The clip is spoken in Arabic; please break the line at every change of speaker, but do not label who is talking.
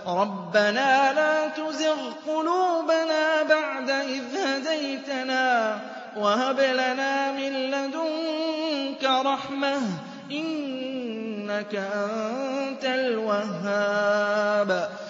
رَبَّنَا لَا تُزِغْ قُلُوبَنَا بَعْدَ إِذْ هَدَيْتَنَا وَهَبْ لَنَا مِن لَّدُنكَ رَحْمَةً ۖ إِنَّكَ أَنتَ الْوَهَّابُ